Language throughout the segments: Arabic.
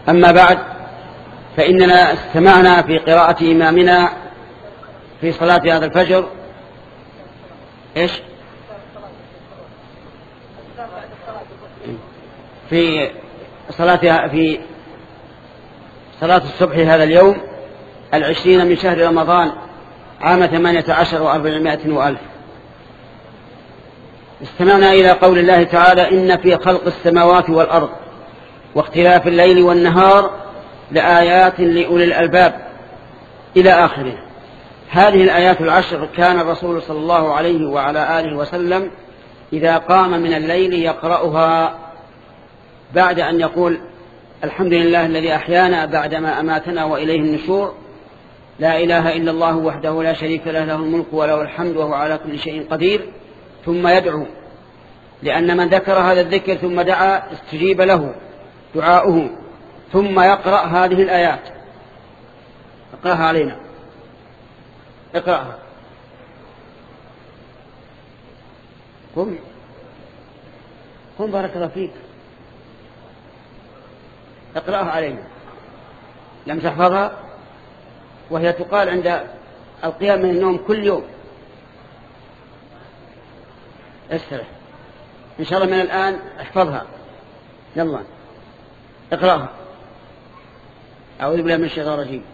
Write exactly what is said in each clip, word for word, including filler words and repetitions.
أما بعد، فإننا استمعنا في قراءة إمامنا في صلاة هذا الفجر إيش؟ في صلاة في صلاة الصبح هذا اليوم العشرين من شهر رمضان عام ثمانية عشر وأربعمائة وألف. استمعنا إلى قول الله تعالى: إن في خلق السماوات والأرض واختلاف الليل والنهار لآيات لأولي الألباب إلى آخره. هذه الآيات العشر كان الرسول صلى الله عليه وعلى آله وسلم إذا قام من الليل يقرأها بعد أن يقول: الحمد لله الذي أحيانا بعدما أماتنا وإليه النشور، لا إله إلا الله وحده لا شريك له، له الملك وله الحمد وهو على كل شيء قدير. ثم يدعو، لأن من ذكر هذا الذكر ثم دعا استجيب له دعاؤه. ثم يقرأ هذه الآيات. اقرأها علينا، اقرأها. قم قم بارك الله فيك، اقرأها علينا. لم تحفظها؟ وهي تقال عند القيام من النوم كل يوم. استرح إن شاء الله من الآن احفظها. يلا اقرأها. أعوذ بالله من الشيطان الرجيم.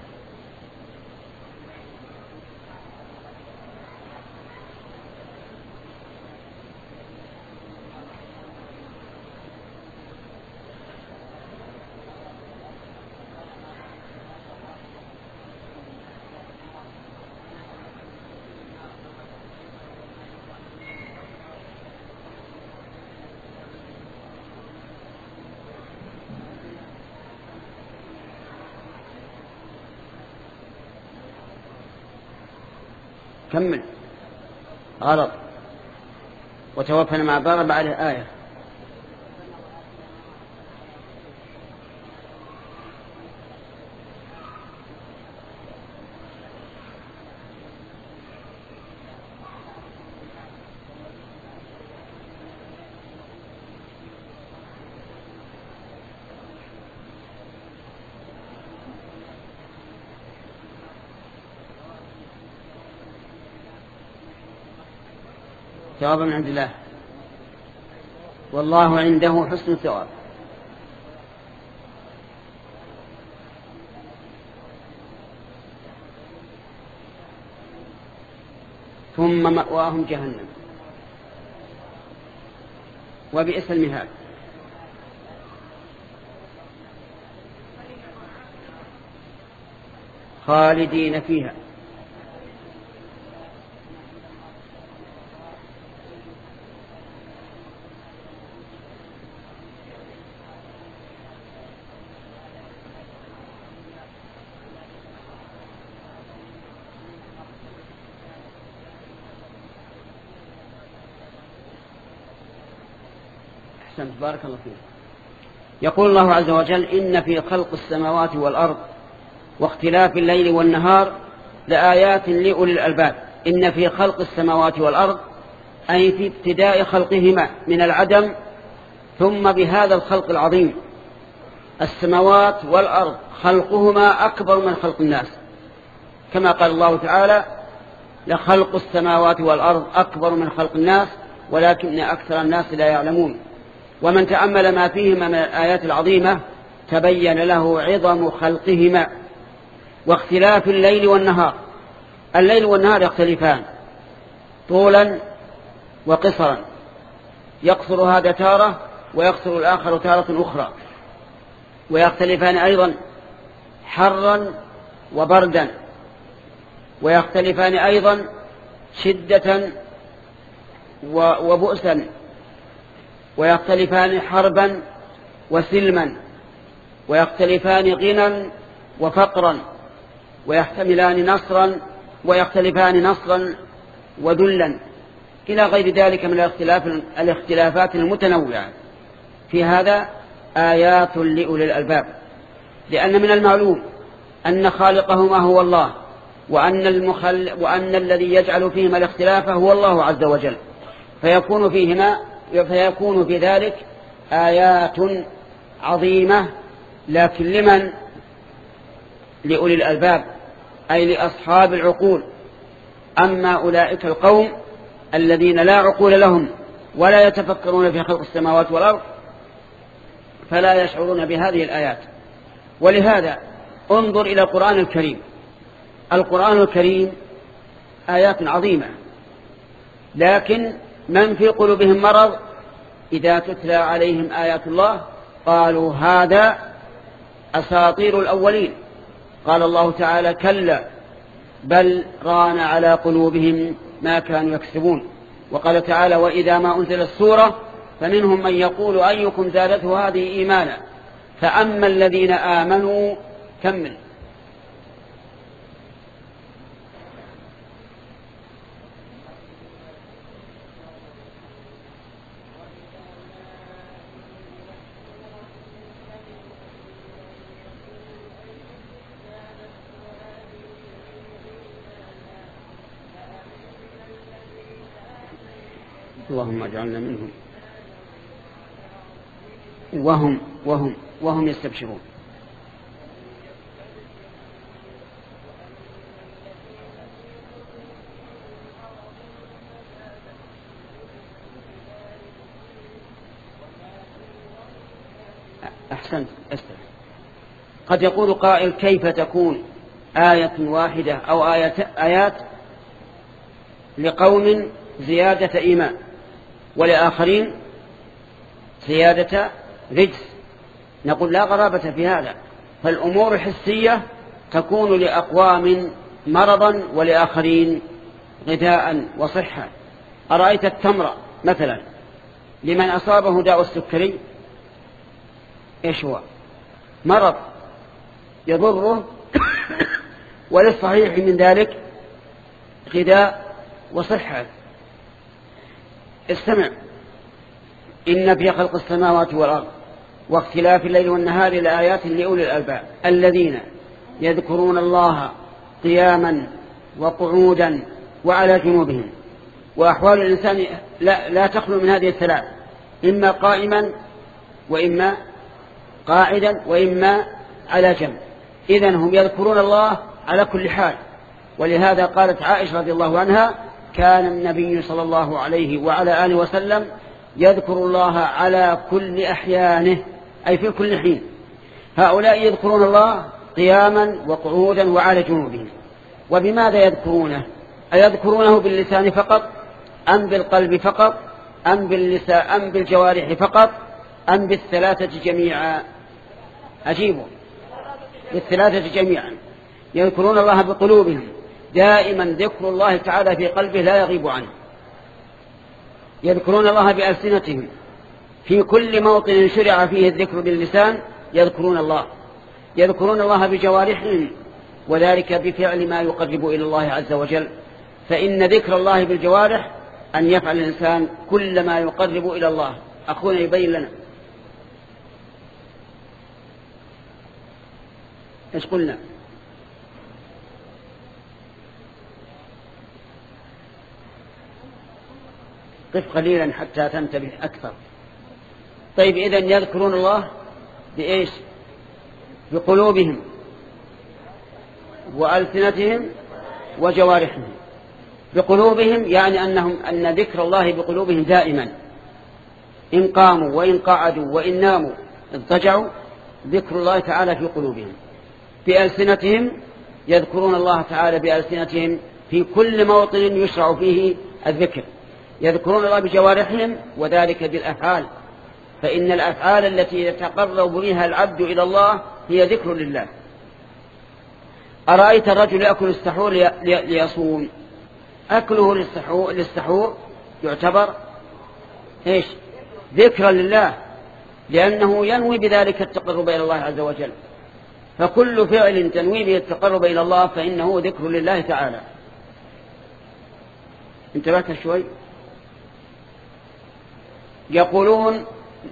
كمل. غلط. وتوفنا مع الضرر بعد آية. ثواب من عند الله، والله عنده حسن الثواب. ثم مأواهم جهنم وبئس المهاد. خالدين فيها. بارك الله فيك. يقول الله عز وجل: إن في خلق السماوات والأرض واختلاف الليل والنهار لآيات لأولي الألباب. إن في خلق السماوات والأرض أي في ابتداء خلقهما من العدم، ثم بهذا الخلق العظيم. السماوات والأرض خلقهما أكبر من خلق الناس، كما قال الله تعالى: لخلق السماوات والأرض أكبر من خلق الناس ولكن أكثر الناس لا يعلمون. ومن تأمل ما فيهما من الآيات العظيمة تبين له عظم خلقهما واختلاف الليل والنهار. الليل والنهار يختلفان طولا وقصرا، يقصر هذا تارة ويقصر الآخر تارة أخرى، ويختلفان أيضا حرا وبردا، ويختلفان أيضا شدة وبؤسا، ويختلفان حربا وسلما، ويختلفان غنى وفقرا، ويحتملان نصرا ويختلفان نصرا وذلا، إلى غير ذلك من الاختلاف الاختلافات المتنوعة. في هذا آيات لأولي الألباب، لأن من المعلوم أن خالقهما هو الله، وأن, المخل وأن الذي يجعل فيهما الاختلاف هو الله عز وجل، فيكون فيهما فيكون في ذلك آيات عظيمة لكن لمن؟ لأولي الألباب، أي لأصحاب العقول. أما أولئك القوم الذين لا عقول لهم ولا يتفكرون في خلق السماوات والأرض فلا يشعرون بهذه الآيات. ولهذا انظر إلى القرآن الكريم. القرآن الكريم آيات عظيمة، لكن من في قلوبهم مرض إذا تتلى عليهم آيات الله قالوا هذا أساطير الأولين. قال الله تعالى كلا بل ران على قلوبهم ما كانوا يكسبون. وقال تعالى وإذا ما أنزلت السورة فمنهم من يقول أيكم زادته هذه إيمانا فأما الذين آمنوا كمل. اللهم اجعلنا منهم وهم وهم وهم يستبشرون. أحسنت أستاذ. قد يقول قائل كيف تكون آية واحدة أو آيات, آيات لقوم زيادة إيمان ولآخرين زيادة رجس؟ نقول لا غرابة في هذا، فالأمور الحسية تكون لأقوام مرضا ولآخرين غذاء وصحة. أرأيت التمر مثلا لمن أصابه داء السكري إيش هو؟ مرض يضره وللصحيح من ذلك غذاء وصحة. استمع، إن في خلق السماوات والأرض واختلاف الليل والنهار لآيات لأولي الألباب الذين يذكرون الله قياما وقعودا وعلى جنوبهم. وأحوال الإنسان لا, لا تخلو من هذه الثلاث، إما قائما وإما قاعدا وإما على جنب. إذن هم يذكرون الله على كل حال. ولهذا قالت عائشة رضي الله عنها كان النبي صلى الله عليه وعلى آله وسلم يذكر الله على كل أحيانه، أي في كل حين. هؤلاء يذكرون الله قياما وقعودا وعلى جنوبهم. وبماذا يذكرونه؟ أيذكرونه باللسان فقط أم بالقلب فقط أم باللسان أم بالجوارح فقط أم بالثلاثة جميعا؟ أجيبوا، بالثلاثة جميعا. يذكرون الله بقلوبهم، دائما ذكر الله تعالى في قلبه لا يغيب عنه. يذكرون الله بألسنتهم، في كل موطن شرع فيه الذكر باللسان يذكرون الله. يذكرون الله بجوارحهم، وذلك بفعل ما يقرب إلى الله عز وجل. فإن ذكر الله بالجوارح أن يفعل الإنسان كل ما يقرب إلى الله. أخونا يبين لنا إيش قلنا؟ قف قليلا حتى تنتبه أكثر. طيب إذن يذكرون الله بإيش؟ بقلوبهم وألسنتهم وجوارحهم. بقلوبهم يعني أنهم أن ذكر الله بقلوبهم دائما، إن قاموا وإن قعدوا وإن ناموا اضطجعوا ذكر الله تعالى في قلوبهم. بألسنتهم يذكرون الله تعالى بألسنتهم في كل موطن يشرع فيه الذكر. يذكرون الله بجوارحهم، وذلك بالأفعال، فإن الأفعال التي يتقرب بها العبد إلى الله هي ذكر لله. أرأيت الرجل يأكل السحور ليصوم، أكله للسحور يعتبر إيش؟ ذكرا لله، لأنه ينوي بذلك التقرب إلى الله عز وجل. فكل فعل تنوي به التقرب إلى الله فإنه ذكر لله تعالى. انتبهت شوي؟ يقولون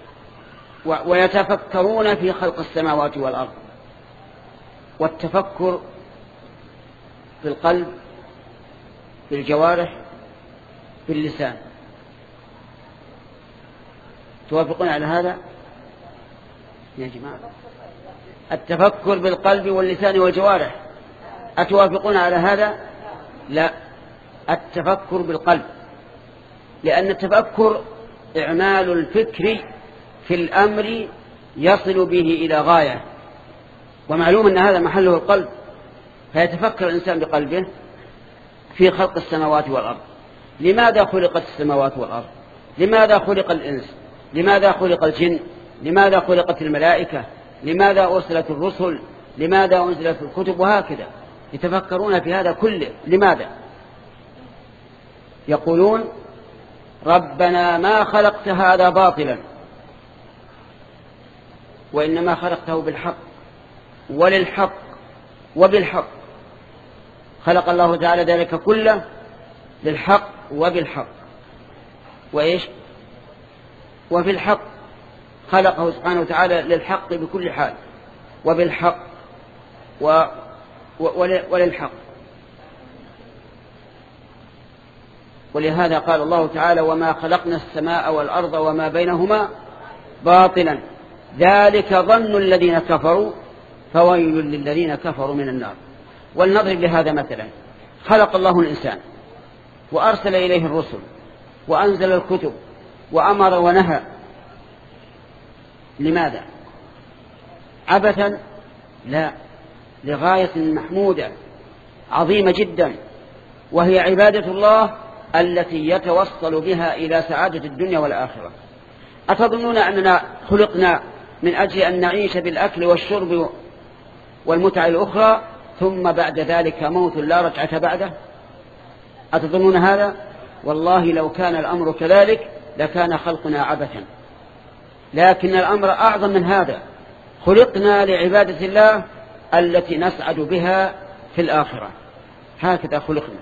ويتفكرون في خلق السماوات والأرض. والتفكر في القلب، في الجوارح، في اللسان. توافقون على هذا؟ يا جماعة التفكر بالقلب واللسان والجوارح، أتوافقون على هذا؟ لا، التفكر بالقلب، لأن التفكر إعمال الفكر في الأمر يصل به إلى غاية، ومعلوم أن هذا محله القلب، فيتفكر الإنسان بقلبه في خلق السماوات والأرض. لماذا خلقت السماوات والأرض؟ لماذا خلق الإنس؟ لماذا خلق الجن؟ لماذا خلقت الملائكة؟ لماذا أرسلت الرسل؟ لماذا أنزلت الكتب؟ وهكذا يتفكرون في هذا كله. لماذا؟ يقولون ربنا ما خلقت هذا باطلا وإنما خلقته بالحق وللحق وبالحق. خلق الله تعالى ذلك كله للحق وبالحق، وإيش؟ وفي الحق، خلقه سبحانه وتعالى للحق بكل حال وبالحق و... وللحق. ولهذا قال الله تعالى وما خلقنا السماء والأرض وما بينهما باطلا ذلك ظن الذين كفروا فويل للذين كفروا من النار. ولنضرب لهذا مثلا، خلق الله الإنسان وأرسل إليه الرسل وأنزل الكتب وأمر ونهى، لماذا؟ عبثا؟ لا، لغاية محمودة عظيمة جدا، وهي عبادة الله التي يتوصل بها إلى سعادة الدنيا والآخرة. أتظنون أننا خلقنا من أجل أن نعيش بالأكل والشرب والمتع الأخرى ثم بعد ذلك موت لا رجعة بعده؟ أتظنون هذا؟ والله لو كان الأمر كذلك لكان خلقنا عبثا، لكن الأمر أعظم من هذا، خلقنا لعبادة الله التي نسعد بها في الآخرة، هكذا خلقنا.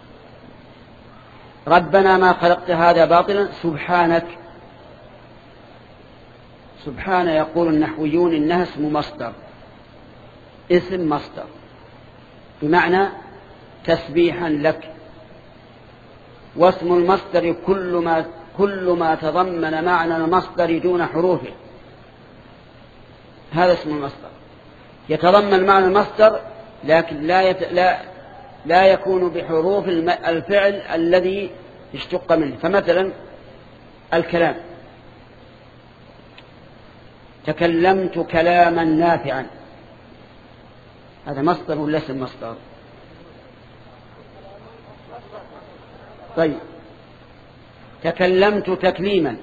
ربنا ما خلقت هذا باطلا سبحانك. سبحان يقول النحويون إنها اسم مصدر، اسم مصدر بمعنى تسبيحا لك، واسم المصدر كل ما كل ما تضمن معنى المصدر دون حروفه، هذا اسم المصدر، يتضمن معنى المصدر لكن لا يت... لا لا يكون بحروف الفعل الذي اشتق منه. فمثلا الكلام، تكلمت كلاما نافعا، هذا مصدر ولا اسم مصدر؟ طيب، تكلمت تكليما،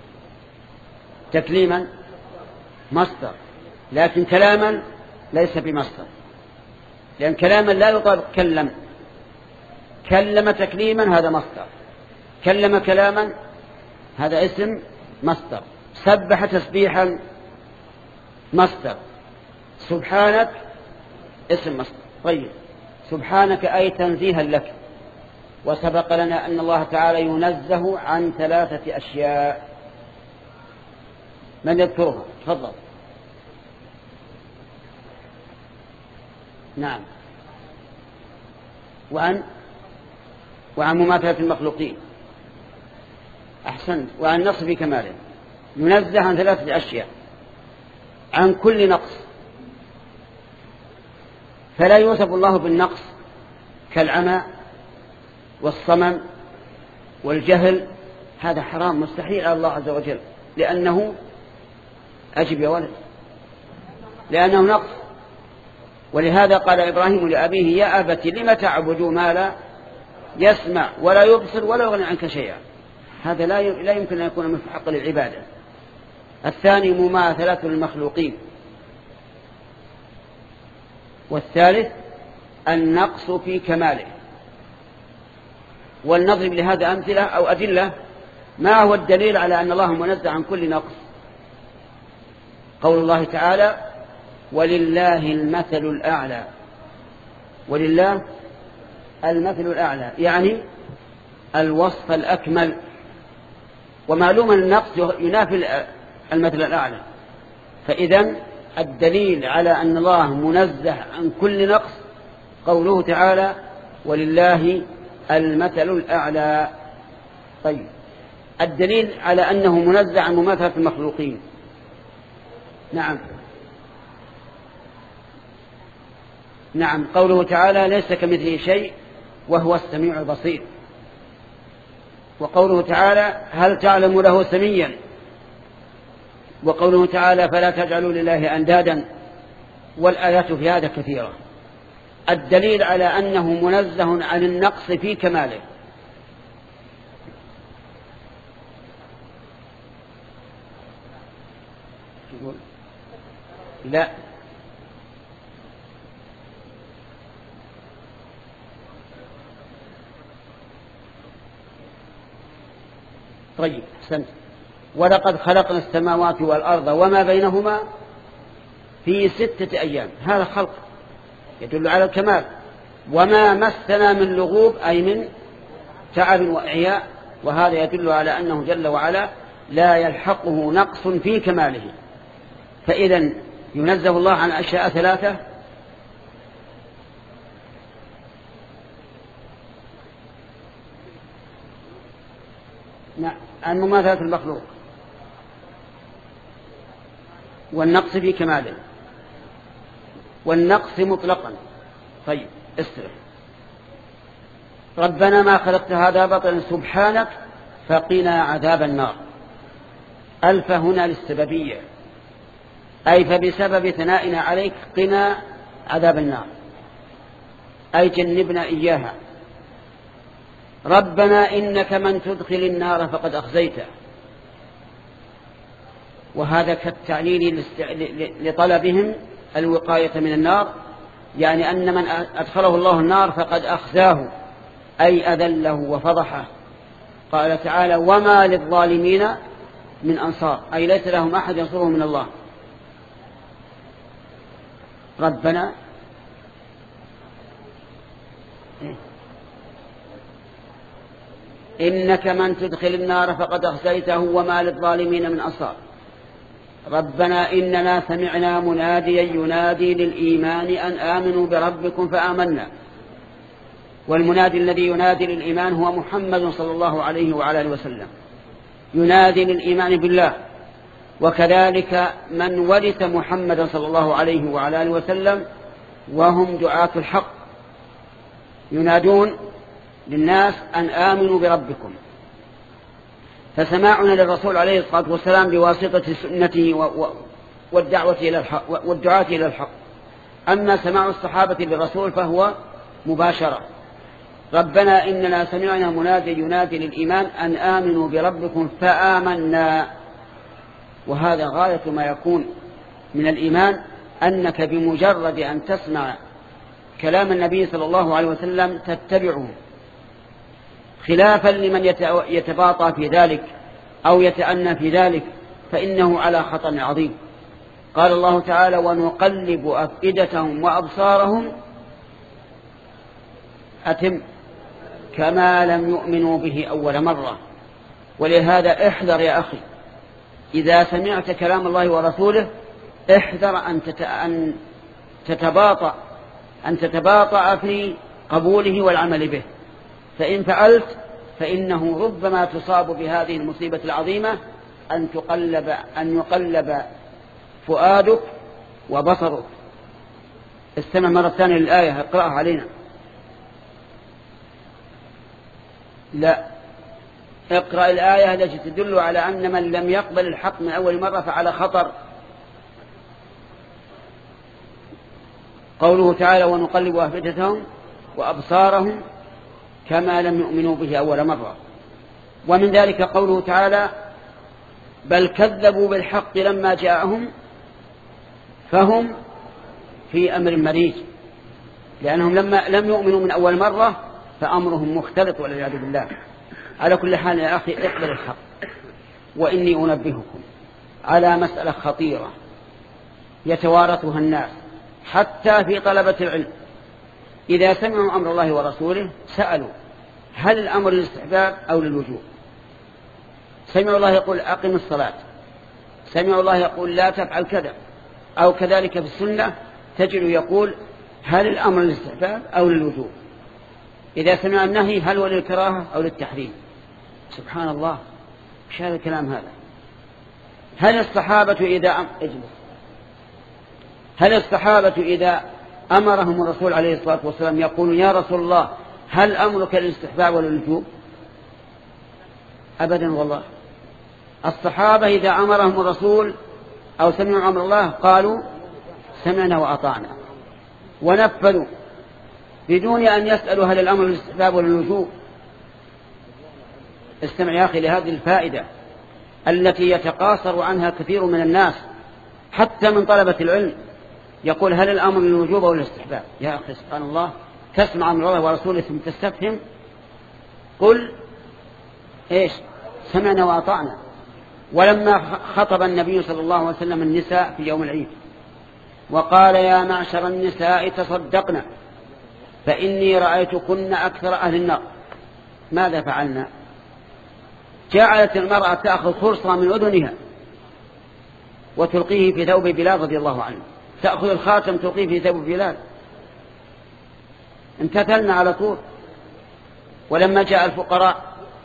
تكليما مصدر، لكن كلاما ليس بمصدر، لأن كلاما لا يطابق كلم. كلم تكليما هذا مصدر، كلم كلاما هذا اسم مصدر، سبح تسبيحا مصدر، سبحانك اسم مصدر. طيب، سبحانك أي تنزيها لك، وسبق لنا أن الله تعالى ينزه عن ثلاثة أشياء، من يذكرها؟ تفضل. نعم، وعن وعن مماثلة المخلوقين، أحسنت، وعن نقص في كماله، ينزه عن ثلاثة أشياء، عن كل نقص، فلا يوصف الله بالنقص كالعمى والصمم والجهل، هذا حرام مستحيل على الله عز وجل، لأنه أجب يا ولد، لأنه نقص. ولهذا قال إبراهيم لأبيه يا أبت لم تعبد ما لا يسمع ولا يبصر ولا يغني عنك شيئا، هذا لا يمكن أن يكون مستحق للعبادة. الثاني مماثلة المخلوقين، والثالث النقص في كماله. ولنضرب لهذا أمثلة أو أدلة. ما هو الدليل على أن الله منزه عن كل نقص؟ قول الله تعالى ولله المثل الأعلى، ولله المثل الأعلى يعني الوصف الأكمل، ومعلوم النقص ينافي المثل الأعلى، فإذن الدليل على أن الله منزه عن كل نقص قوله تعالى ولله المثل الأعلى. طيب، الدليل على أنه منزه عن مماثلة المخلوقين نعم نعم قوله تعالى ليس كمثله شيء وهو السميع البصير. وقوله تعالى هل تعلم له سميا. وقوله تعالى فلا تجعلوا لله أندادا. والآيات في هذا كثيرة. الدليل على أنه منزه عن النقص في كماله. لا طيب أحسنت. ولقد خلقنا السماوات والأرض وما بينهما في ستة أيام. هذا خلق يدل على الكمال. وما مسنا من لغوب أي من تعب وإعياء. وهذا يدل على أنه جل وعلا لا يلحقه نقص في كماله. فإذا ينزه الله عن أشياء ثلاثة: عن مماثلة المخلوق، والنقص في كماله، والنقص مطلقا. طيب استرح. ربنا ما خلقت هذا باطلا سبحانك فقنا عذاب النار. ألف هنا للسببية، أي فبسبب ثنائنا عليك قنا عذاب النار، أي جنبنا إياها. ربنا إنك من تدخل النار فقد أخزيته. وهذا كالتعليل لطلبهم الوقاية من النار، يعني أن من أدخله الله النار فقد أخزاه أي أذله وفضحه. قال تعالى وما للظالمين من أنصار، أي ليس لهم أحد ينصرهم من الله. ربنا إنك من تدخل النار فقد أخزيته وما للظالمين من أنصار. ربنا إننا سمعنا مناديا ينادي للإيمان أن آمنوا بربكم فآمنا. والمنادي الذي ينادي للإيمان هو محمد صلى الله عليه وعلى آله وسلم، ينادي للإيمان بالله. وكذلك من ورث محمد صلى الله عليه وعلى آله وسلم وهم دعاة الحق ينادون للناس أن آمنوا بربكم. فسماعنا للرسول عليه الصلاة والسلام بواسطة سنته والدعوة إلى الحق والدعاة إلى الحق. أما سماع الصحابة للرسول فهو مباشرة. ربنا إننا سمعنا منادي ينادي للإيمان أن آمنوا بربكم فآمنا. وهذا غاية ما يكون من الإيمان، أنك بمجرد أن تسمع كلام النبي صلى الله عليه وسلم تتبعه، خلافا لمن يتباطى في ذلك أو يتأنى في ذلك فإنه على خطر عظيم. قال الله تعالى ونقلب أفئدتهم وأبصارهم أتم كما لم يؤمنوا به أول مرة. ولهذا احذر يا أخي إذا سمعت كلام الله ورسوله، احذر أن تتباطأ أن تتباطأ في قبوله والعمل به. فإن فعلت فإنه ربما تصاب بهذه المصيبة العظيمة أن تقلب أن يقلب فؤادك وبصرك. استمع مرة ثانية للآية، اقرأها علينا. لا، اقرأ الآية التي تدل على أن من لم يقبل الحق من أول مرة فعلى خطر. قوله تعالى ونقلب أفئدتهم وأبصارهم كما لم يؤمنوا به أول مرة. ومن ذلك قوله تعالى بل كذبوا بالحق لما جاءهم فهم في أمر مريج، لأنهم لما لم يؤمنوا من أول مرة فأمرهم مختلط والعياذ بالله. على كل حال يا أخي اقبل الحق. وإني أنبهكم على مسألة خطيرة يتوارثها الناس حتى في طلبة العلم. إذا سمعوا أمر الله ورسوله سألوا هل الأمر للاستحباب أو للوجوب؟ سمعوا الله يقول أقم الصلاة، سمعوا الله يقول لا تفعل كذا، أو كذلك في السنة تجد يقول هل الأمر للاستحباب أو للوجوب؟ إذا سمع النهي هل هو للكراهة أو للتحريم؟ سبحان الله، ايش هذا الكلام هذا؟ هل الصحابة إذا أم... اجلس هل الصحابة إذا أمرهم الرسول عليه الصلاة والسلام يقولون يا رسول الله هل أمرك الاستحباب ولا الوجوب؟ أبدا والله. الصحابة إذا أمرهم الرسول أو سمعوا أمر الله قالوا سمعنا وأطعنا ونفذوا بدون أن يسألوا هل الأمر الاستحباب ولا الوجوب. استمع يا أخي لهذه الفائدة التي يتقاصر عنها كثير من الناس حتى من طلبة العلم، يقول هل الأمر للوجوب أو الاستحباب؟ يا أخي سبحان الله، تسمع أمر الله ورسوله ثم تستفهم. قل إيش؟ سمعنا وأطعنا. ولما خطب النبي صلى الله عليه وسلم النساء في يوم العيد وقال يا معشر النساء تصدقنا فإني رأيتكن أكثر أهل النار، ماذا فعلنا؟ جعلت المرأة تأخذ خرصة من أذنها وتلقيه في ثوب بلال رضي الله عنه، تأخذ الخاتم تلقيه في ثوب بلال، امتثلنا على طول. ولما جاء الفقراء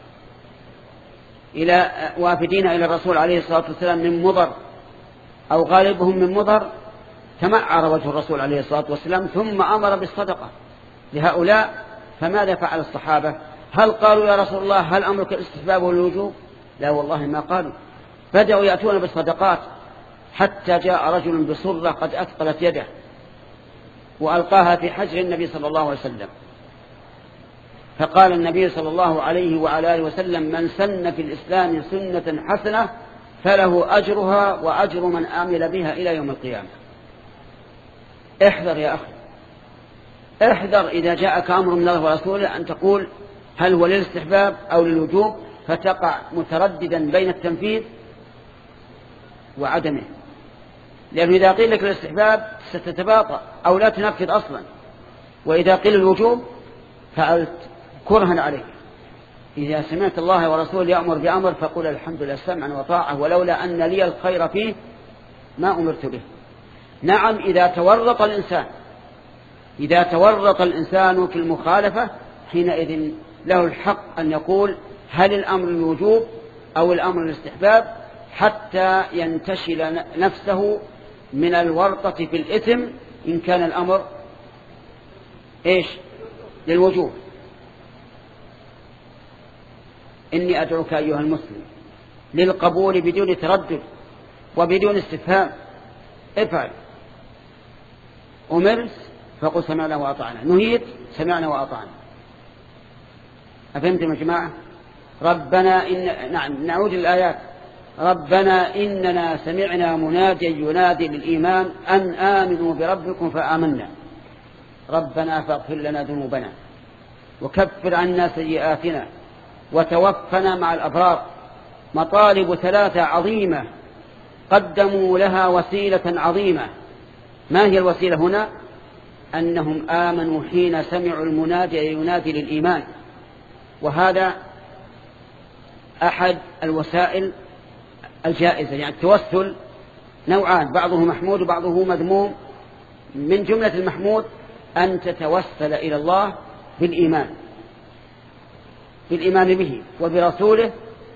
إلى وافدين إلى الرسول عليه الصلاة والسلام من مضر أو غالبهم من مضر تمعر وجه الرسول عليه الصلاة والسلام ثم أمر بالصدقة لهؤلاء. فماذا فعل الصحابة؟ هل قالوا يا رسول الله هل أمرك الاستحباب والوجوب؟ لا والله ما قالوا، بدأوا يأتون بالصدقات حتى جاء رجل بصرة قد أثقلت يده وألقاها في حجر النبي صلى الله عليه وسلم، فقال النبي صلى الله عليه وعلى آله وسلم من سن في الإسلام سنة حسنة فله أجرها وأجر من آمل بها إلى يوم القيامة. احذر يا أخي، احذر إذا جاءك أمر من الله ورسوله أن تقول هل هو للاستحباب أو للوجوب، فتقع مترددا بين التنفيذ وعدمه، لأنه إذا قيل لك الاستحباب ستتباطأ أو لا تنفذ أصلا، وإذا قيل الوجوب فعلت كرها عليك. إذا سمعت الله ورسوله يأمر بأمر فقل الحمد لله سمعا وطاعة ولولا أن لي الخير فيه ما أمرت به. نعم إذا تورط الإنسان إذا تورط الإنسان في المخالفة حينئذ له الحق أن يقول هل الأمر الوجوب أو الأمر الاستحباب حتى ينتشل نفسه من الورطة في الإثم إن كان الأمر إيش للوجوب. إني أدعوك أيها المسلم للقبول بدون تردد وبدون استفهام، افعل. أمرت فقل سمعنا وأطعنا، نهيت سمعنا وأطعنا. أفهمتم يا جماعة؟ ربنا إن نعم نعود للآيات. ربنا إننا سمعنا مناديا ينادي للإيمان أن آمنوا بربكم فآمنا ربنا فاغفر لنا ذنوبنا وكفر عنا سيئاتنا وتوفنا مع الأبرار. مطالب ثلاثة عظيمة قدموا لها وسيلة عظيمة. ما هي الوسيلة هنا؟ أنهم آمنوا حين سمعوا المنادي ينادي للإيمان، وهذا أحد الوسائل الجائزة. يعني التوسل نوعان، بعضه محمود وبعضه مذموم. من جملة المحمود أن تتوسل إلى الله بالإيمان بالإيمان به وبرسوله،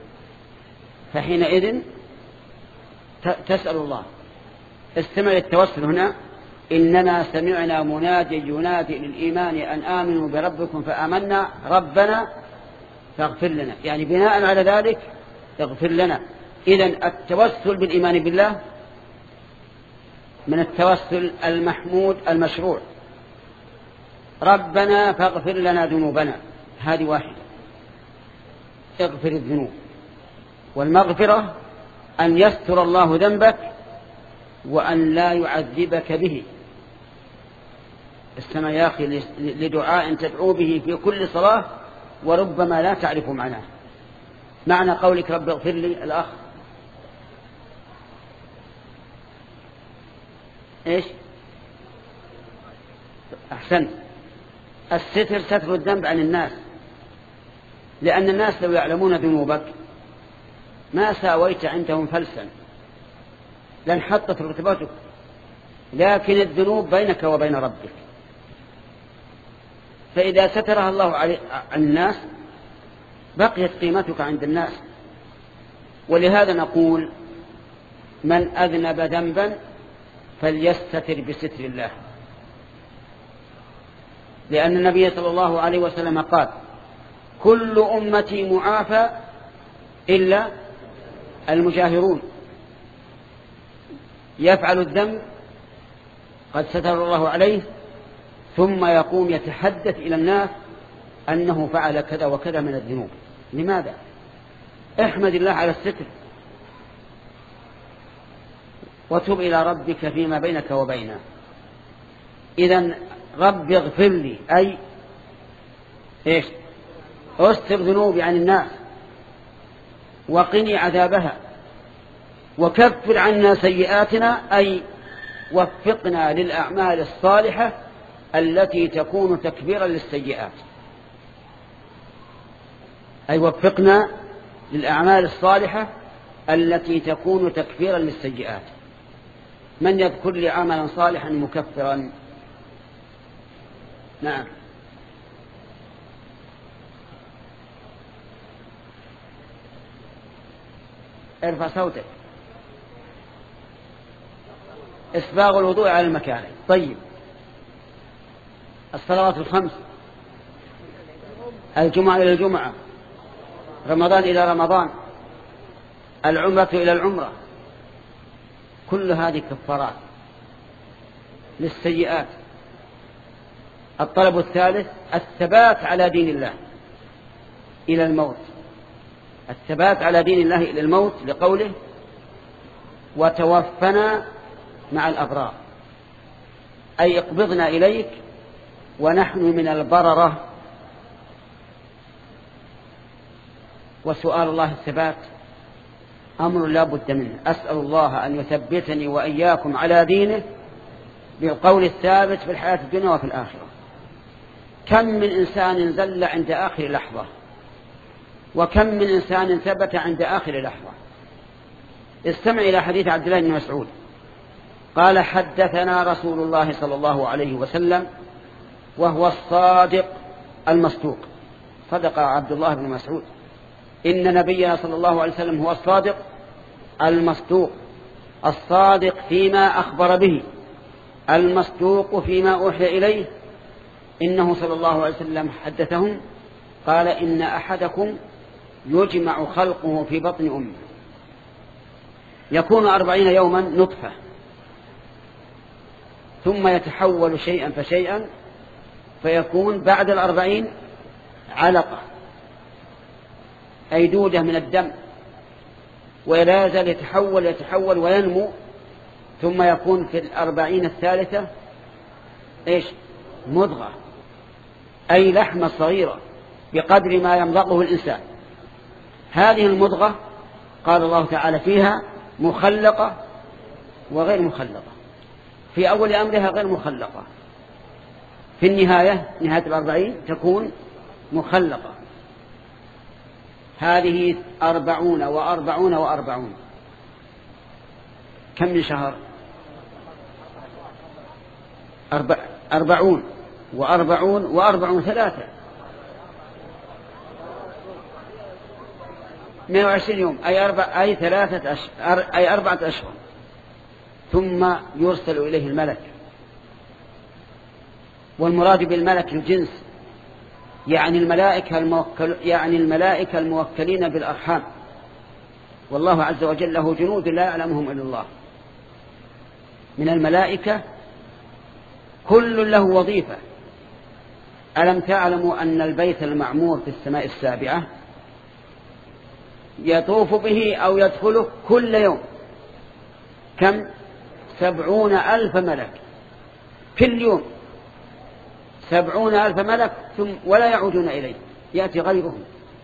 فحينئذ تسأل الله. استمع للتوسل هنا، إننا سمعنا منادي ينادي للإيمان أن آمنوا بربكم فآمنا ربنا فاغفر لنا، يعني بناء على ذلك اغفر لنا. إذن التوسل بالإيمان بالله من التوسل المحمود المشروع. ربنا فاغفر لنا ذنوبنا، هذه واحدة، اغفر الذنوب. والمغفرة أن يستر الله ذنبك وأن لا يعذبك به. استمع يا أخي لدعاء تدعو به في كل صلاة وربما لا تعرف معناه. معنى قولك رب اغفر لي الأخ إيش؟ أحسنت، الستر ستر الذنب عن الناس، لأن الناس لو يعلمون ذنوبك ما ساويت عندهم فلسا لن حطت رتبتك، لكن الذنوب بينك وبين ربك، فإذا سترها الله عن الناس بقيت قيمتك عند الناس. ولهذا نقول من أذنب ذنبا فليستتر بستر الله، لأن النبي صلى الله عليه وسلم قال: كل أمتي معافى إلا المجاهرون. يفعل الذنب قد ستر الله عليه، ثم يقوم يتحدث إلى الناس أنه فعل كذا وكذا من الذنوب. لماذا؟ احمد الله على الستر، وتب إلى ربك فيما بينك وبينه. إذن رب اغفر لي، أي إيش؟ أستر ذنوبي عن الناس، وقني عذابها، وكفر عنا سيئاتنا، أي وفقنا للأعمال الصالحة التي تكون تكبيرا للسيئات. أي وفقنا للأعمال الصالحة التي تكون تكفيرا للسيئات. من يذكر لي عملا صالحا مكفرا؟ نعم. ارفع صوتك. إسباغ الوضوء على المكان. طيب، الصلوات الخمس، الجمعة إلى الجمعة، رمضان إلى رمضان، العمرة إلى العمرة، كل هذه كفارات للسيئات. الطلب الثالث الثبات على دين الله إلى الموت، الثبات على دين الله إلى الموت، لقوله: وتوفنا مع الأبرار، أي اقبضنا إليك ونحن من البررة. وسؤال الله الثبات أمر لا بد منه. أسأل الله أن يثبتني وإياكم على دينه بالقول الثابت في الحياة الدنيا وفي الآخرة. كم من إنسان زل عند آخر لحظة، وكم من إنسان ثبت عند آخر لحظة. استمع إلى حديث عبد الله بن مسعود قال: حدثنا رسول الله صلى الله عليه وسلم وهو الصادق المصدوق. صدق عبد الله بن مسعود، إن نبينا صلى الله عليه وسلم هو الصادق المصدوق، الصادق فيما أخبر به، المصدوق فيما أوحي إليه. إنه صلى الله عليه وسلم حدثهم قال: إن أحدكم يجمع خلقه في بطن أمه يكون أربعين يوما نطفة، ثم يتحول شيئا فشيئا فيكون بعد الأربعين علقة، أي دودة من الدم، ولا يزال يتحول يتحول وينمو، ثم يكون في الأربعين الثالثة إيش؟ مضغة، أي لحمة صغيرة بقدر ما يمضغه الإنسان. هذه المضغة قال الله تعالى فيها مخلقة وغير مخلقة. في أول أمرها غير مخلقة، في النهاية نهاية الأربعين تكون مخلقة. هذه أربعون وأربعون وأربعون، كم من شهر؟ أربع أربعون وأربعون وأربعون ثلاثة، مئة وعشرين يوم، أي أربع أي ثلاثة أشهر، أي أربعة أشهر. ثم يرسل إليه الملك، والمراد بالملك الجنس، يعني الملائكة الموكل يعني الملائكة الموكلين بالأرحام، والله عز وجل له جنود لا يعلمهم إلا الله. من الملائكة كل له وظيفة. ألم تعلموا أن البيت المعمور في السماء السابعة يطوف به أو يدخله كل يوم كم؟ سبعون ألف ملك كل يوم، سبعون ألف ملك، ثم ولا يعودون إليه، يأتي غيرهم.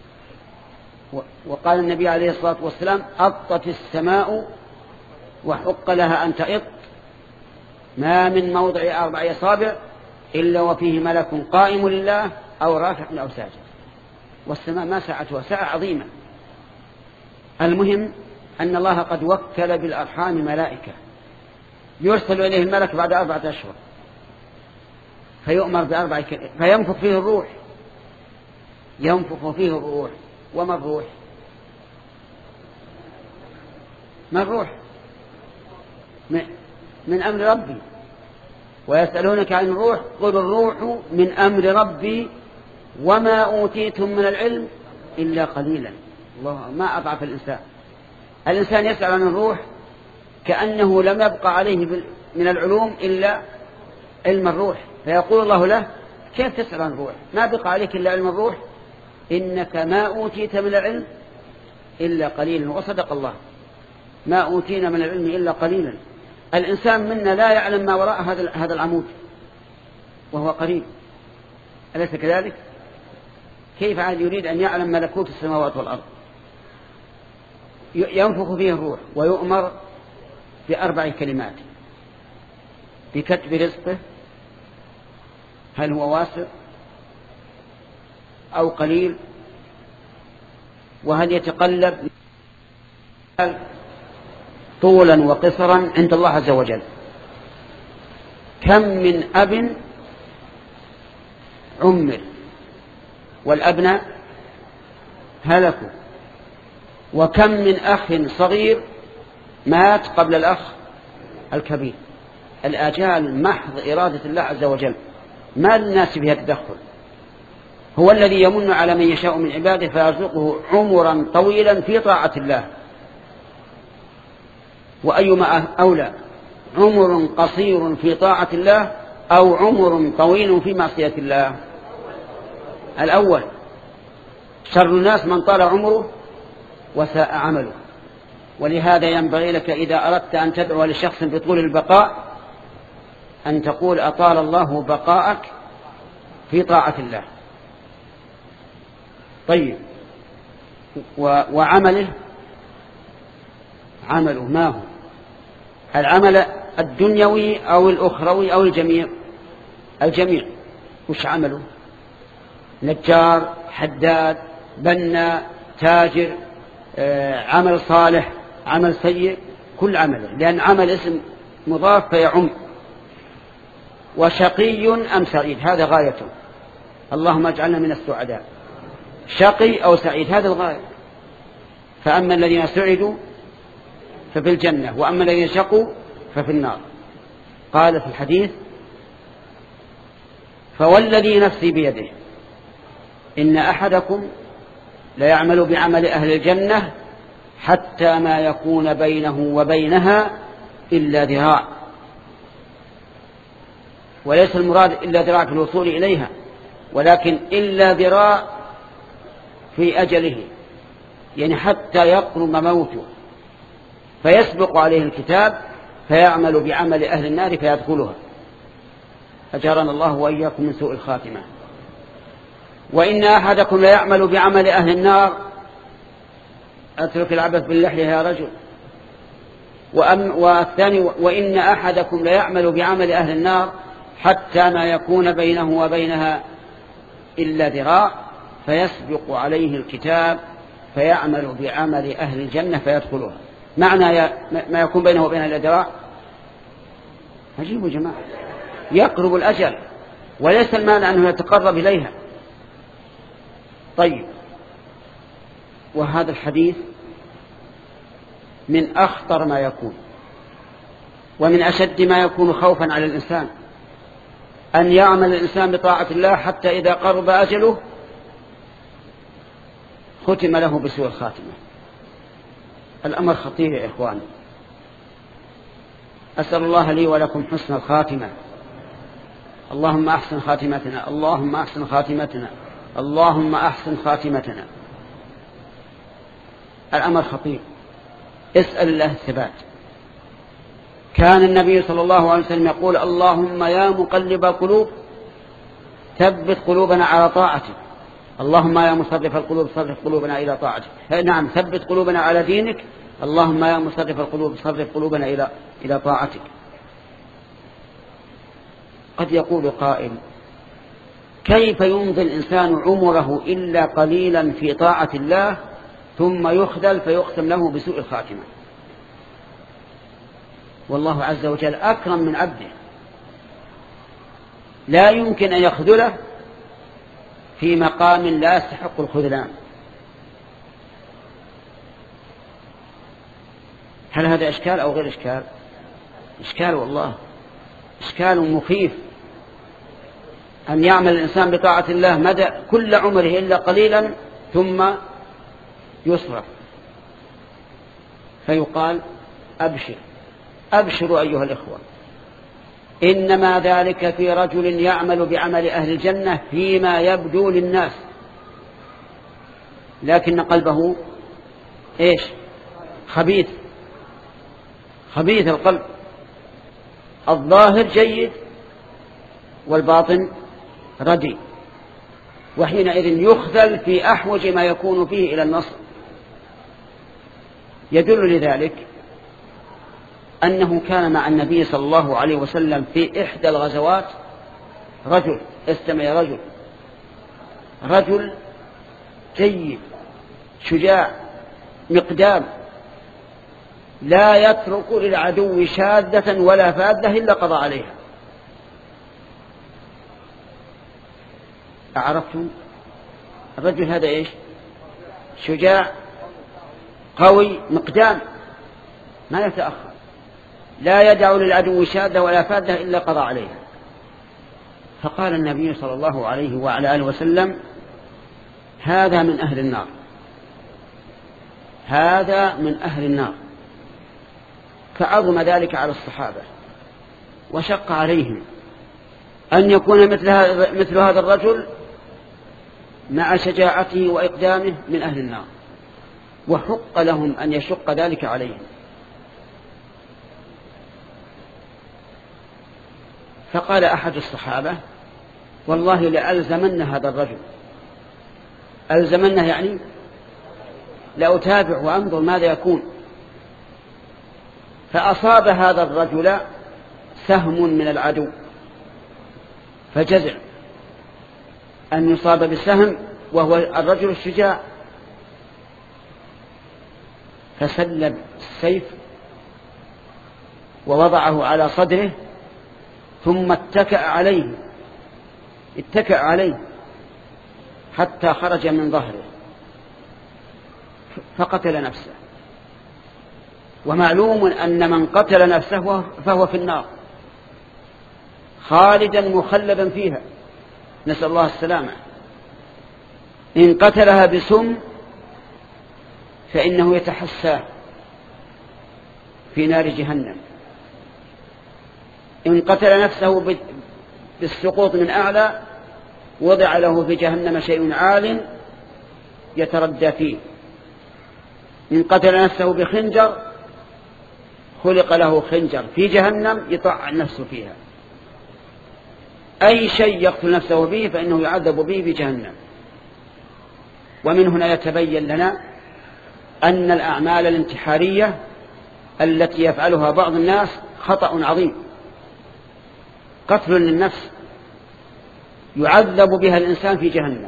وقال النبي عليه الصلاة والسلام: أطت السماء وحق لها أن تئط، ما من موضع أربع أصابع إلا وفيه ملك قائم لله أو رافع أو ساجد. والسماء ما سعتها، سعة عظيمة. المهم أن الله قد وكل بالأرحام ملائكة، يرسل إليه الملك بعد أربعة أشهر فيؤمر بأربع كلمات فينفخ فيه الروح، ينفخ فيه الروح. وما الروح؟ ما الروح؟ من أمر ربي. ويسألونك عن الروح قل الروح من أمر ربي وما أوتيتم من العلم إلا قليلا. الله ما أضعف الإنسان. الإنسان يسأل عن الروح كأنه لم يبقى عليه من العلوم إلا علم الروح، فيقول الله له كيف تسأل عن الروح؟ ما بقى عليك إلا علم الروح، إنك ما أوتيت من العلم إلا قليلا. وصدق الله، ما أوتينا من العلم إلا قليلا. الإنسان منا لا يعلم ما وراء هذا هذا العمود وهو قريب، أليس كذلك؟ كيف عاد يريد أن يعلم ملكوت السماوات والأرض؟ ينفخ فيه الروح ويؤمر بأربع كلمات: بكتب رزقه، هل هو واسع أو قليل، وهل يتقلب طولا وقصرا عند الله عز وجل. كم من أب عمر والأبناء هلكوا، وكم من أخ صغير مات قبل الأخ الكبير. الآجال محض إرادة الله عز وجل، ما للناس فيها تدخل. هو الذي يمن على من يشاء من عباده فيرزقه عمرا طويلا في طاعة الله. وأيما أولى، عمر قصير في طاعة الله أو عمر طويل في معصية الله؟ الأول. شر الناس من طال عمره وساء عمله. ولهذا ينبغي لك إذا أردت أن تدعو لشخص بطول البقاء أن تقول أطال الله بقاءك في طاعة الله. طيب، وعمله، عمله ما هو؟ العمل الدنيوي أو الأخروي أو الجميع؟ الجميع. وش عمله؟ نجار، حداد، بنا، تاجر، عمل صالح، عمل سيء، كل عمله، لأن عمل اسم مضاف فيعم. وشقي أم سعيد، هذا غايته. اللهم اجعلنا من السعداء. شقي أو سعيد هذا الغاية. فأما الذين سعدوا ففي الجنة، وأما الذين شقوا ففي النار. قال في الحديث: فوالذي نفسي بيده إن أحدكم ليعمل بعمل أهل الجنة حتى ما يكون بينه وبينها إلا ذراع. وليس المراد إلا ذراع في الوصول إليها، ولكن إلا ذراع في أجله، يعني حتى يقرب موته فيسبق عليه الكتاب فيعمل بعمل أهل النار فيدخلها. أجارنا الله وإياكم من سوء الخاتمة. وإن أحدكم ليعمل بعمل أهل النار، أترك العبث باللحية يا رجل. والثاني: وإن أحدكم ليعمل بعمل أهل النار حتى ما يكون بينه وبينها إلا ذراع فيسبق عليه الكتاب فيعمل بعمل أهل الجنة فيدخلها. معنى ما يكون بينه وبينها إلا ذراع، عجيب يا جماعة، يقرب الأجل، وليس المانع أنه يتقرب إليها. طيب، وهذا الحديث من أخطر ما يكون ومن أشد ما يكون خوفا على الإنسان، أن يعمل الإنسان بطاعة الله حتى إذا قرب أجله ختم له بسوء الخاتمة. الأمر خطير يا إخواني. أسأل الله لي ولكم حسن الخاتمة. اللهم أحسن خاتمتنا، اللهم أحسن خاتمتنا، اللهم أحسن خاتمتنا. الأمر خطير. اسأل الله الثبات. كان النبي صلى الله عليه وسلم يقول: اللهم يا مقلب القلوب ثبت قلوبنا على طاعتك. اللهم يا مصرف القلوب صرف قلوبنا إلى طاعتك. نعم، ثبت قلوبنا على دينك. اللهم يا مصرف القلوب صرف قلوبنا إلى إلى طاعتك. قد يقول قائل: كيف يمضي الإنسان عمره إلا قليلا في طاعة الله ثم يخذل فيختم له بسوء الخاتمة؟ والله عز وجل أكرم من عبده، لا يمكن أن يخذله في مقام لا يستحق الخذلان. هل هذا إشكال أو غير إشكال؟ إشكال والله، إشكال مخيف أن يعمل الإنسان بطاعة الله مدى كل عمره إلا قليلا ثم يصرف، فيقال أبشر أبشروا أيها الإخوة، إنما ذلك في رجل يعمل بعمل أهل الجنة فيما يبدو للناس، لكن قلبه إيش؟ خبيث، خبيث القلب، الظاهر جيد والباطن ردي، وحينئذ يخذل في أحوج ما يكون فيه إلى النصر. يدل لذلك أنه كان مع النبي صلى الله عليه وسلم في إحدى الغزوات رجل، استمع رجل رجل جيد شجاع مقدام، لا يترك للعدو شاذة ولا فاذة إلا قضى عليها. أعرفتم الرجل هذا إيش؟ شجاع قوي مقدام، ما يتأخر، لا يدع للعدو شاذة ولا فاذة إلا قضى عليها. فقال النبي صلى الله عليه وعلى آله وسلم: هذا من أهل النار، هذا من أهل النار. فعظم ذلك على الصحابة وشق عليهم أن يكون مثل هذا, مثل هذا الرجل مع شجاعته وإقدامه من أهل النار، وحق لهم أن يشق ذلك عليهم. فقال أحد الصحابة: والله لألزمن هذا الرجل، ألزمنه يعني لأتابع وأنظر ماذا يكون. فأصاب هذا الرجل سهم من العدو فجزع أن يصاب بسهم وهو الرجل الشجاع، فسلب السيف ووضعه على صدره ثم اتكأ عليه اتكأ عليه حتى خرج من ظهره فقتل نفسه. ومعلوم أن من قتل نفسه فهو في النار خالدا مخلدا فيها، نسأل الله السلامة. إن قتلها بسم فإنه يتحسى في نار جهنم، إن قتل نفسه بالسقوط من أعلى وضع له في جهنم شيء عال يتردى فيه، إن قتل نفسه بخنجر خلق له خنجر في جهنم يطعن نفسه فيها. أي شيء يقتل نفسه به فإنه يعذب به في جهنم. ومن هنا يتبين لنا أن الأعمال الانتحارية التي يفعلها بعض الناس خطأ عظيم، قتل للنفس يعذب بها الإنسان في جهنم،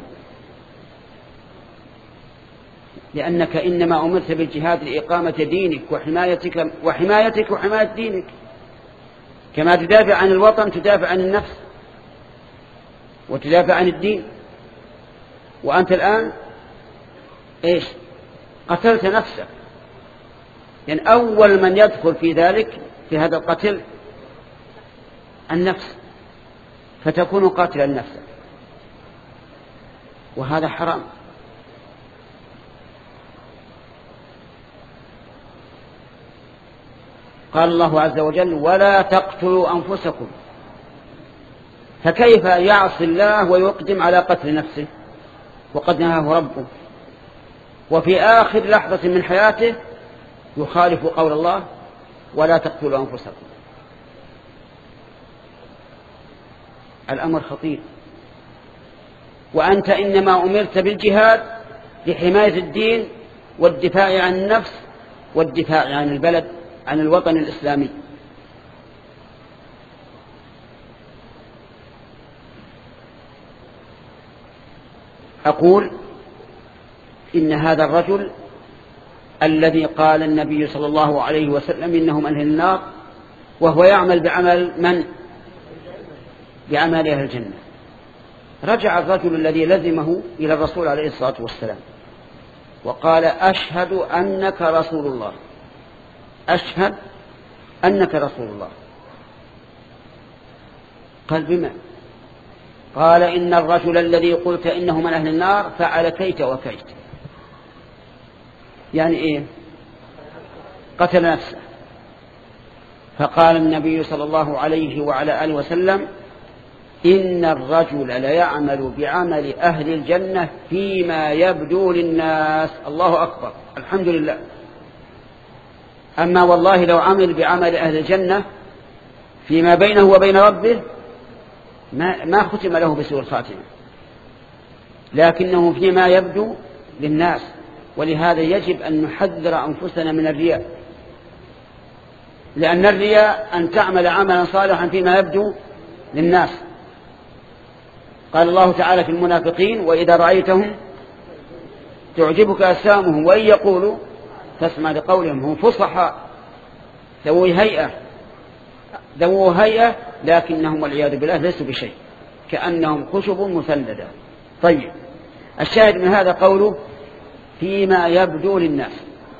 لأنك إنما أمرت بالجهاد لإقامة دينك وحمايتك وحمايتك وحماية دينك، كما تدافع عن الوطن تدافع عن النفس وتدافع عن الدين. وأنت الآن إيش؟ قتلت نفسك، يعني أول من يدخل في ذلك في هذا القتل النفس، فتكون قاتلا نفسك، وهذا حرام. قال الله عز وجل: ولا تقتلوا أنفسكم. فكيف يعصي الله ويقدم على قتل نفسه وقد نهاه ربه، وفي آخر لحظة من حياته يخالف قول الله: ولا تقتلوا أنفسكم. الأمر خطير. وأنت إنما أمرت بالجهاد لحماية الدين والدفاع عن النفس والدفاع عن البلد، عن الوطن الإسلامي. أقول إن هذا الرجل الذي قال النبي صلى الله عليه وسلم إنهم أهل النار وهو يعمل بعمل من؟ بعمل أهل الجنة، رجع الرجل الذي لزمه إلى الرسول عليه الصلاة والسلام وقال: أشهد أنك رسول الله، أشهد أنك رسول الله. قال بما؟ قال إن الرجل الذي قلت إنه من أهل النار فعل كيت وكيت. يعني إيه؟ قتل نفسه. فقال النبي صلى الله عليه وعلى آله وسلم إن الرجل ليعمل بعمل أهل الجنة فيما يبدو للناس. الله أكبر، الحمد لله. أما والله لو عمل بعمل أهل الجنة فيما بينه وبين ربه ما, ما ختم له بسوء الخاتمة، لكنه فيما يبدو للناس. ولهذا يجب أن نحذر أنفسنا من الرياء، لأن الرياء أن تعمل عملا صالحا فيما يبدو للناس. قال الله تعالى في المنافقين وإذا رأيتهم تعجبك أجسامهم وإن يقولوا تسمع لقولهم هم فصحاء ذوي هيئة ذو هيئة لكنهم والعياذ بالله ليسوا بشيء، كأنهم خشب مسندة. طيب، الشاهد من هذا قوله فيما يبدو للناس.